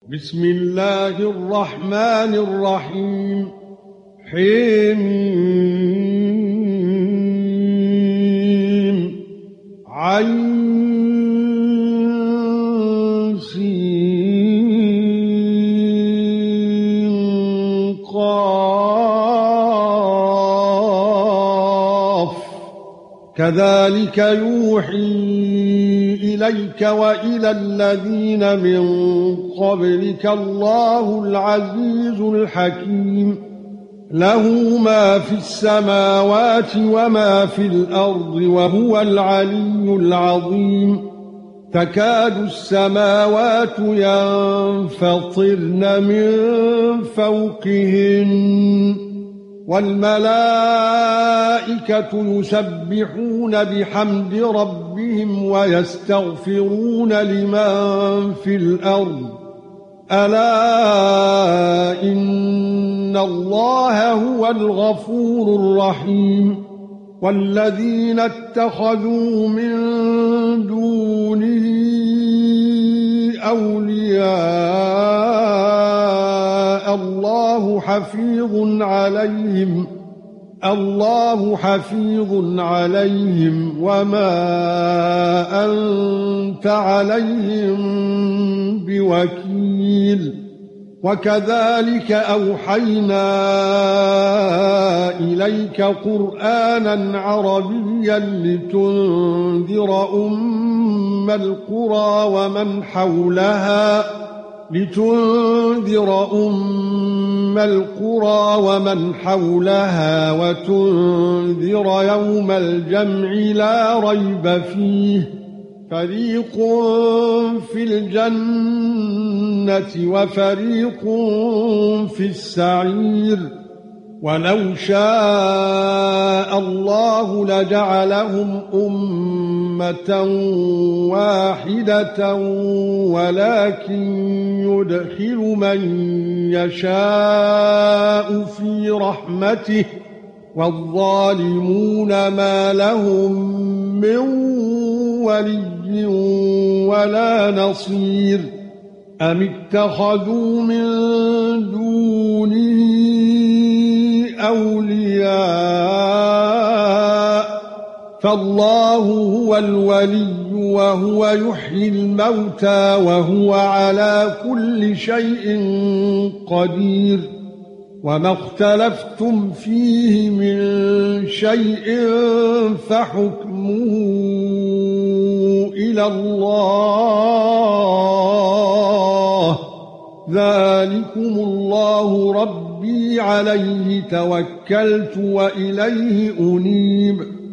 بسم الله الرحمن الرحيم. حم عين سين قاف كذلك يوحي إليك وإلى الذين من قبلك الله العزيز الحكيم. له ما في السماوات وما في الأرض وهو العلي العظيم. تكاد السماوات ينفطرن من فوقهن والملائكة يسبحون بحمد ربهم ويستغفرون لمن في الأرض ألا إن الله هو الغفور الرحيم. والذين اتخذوا من دونه أولياء الله حفيظ عليهم وما أنت عليهم بوكيل. وكذلك أوحينا إليك قرآنا عربيا لتنذر أم القرى ومن حولها وتنذر يوم الجمع لا ريب فيه. فريق في الجنة وفريق في السعير. ولو شاء الله لجعلهم أمة واحدة ولكن يدخل من يشاء في رحمته والظالمون ما لهم من ولي ولا نصير. أم اتخذوا من دونه أولياء فالله هو الولي وهو يحيي الموتى وهو على كل شيء قدير. وما اختلفتم فيه من شيء فحكمه إلى الله. ذلكم الله ربي عليه توكلت وإليه أنيب.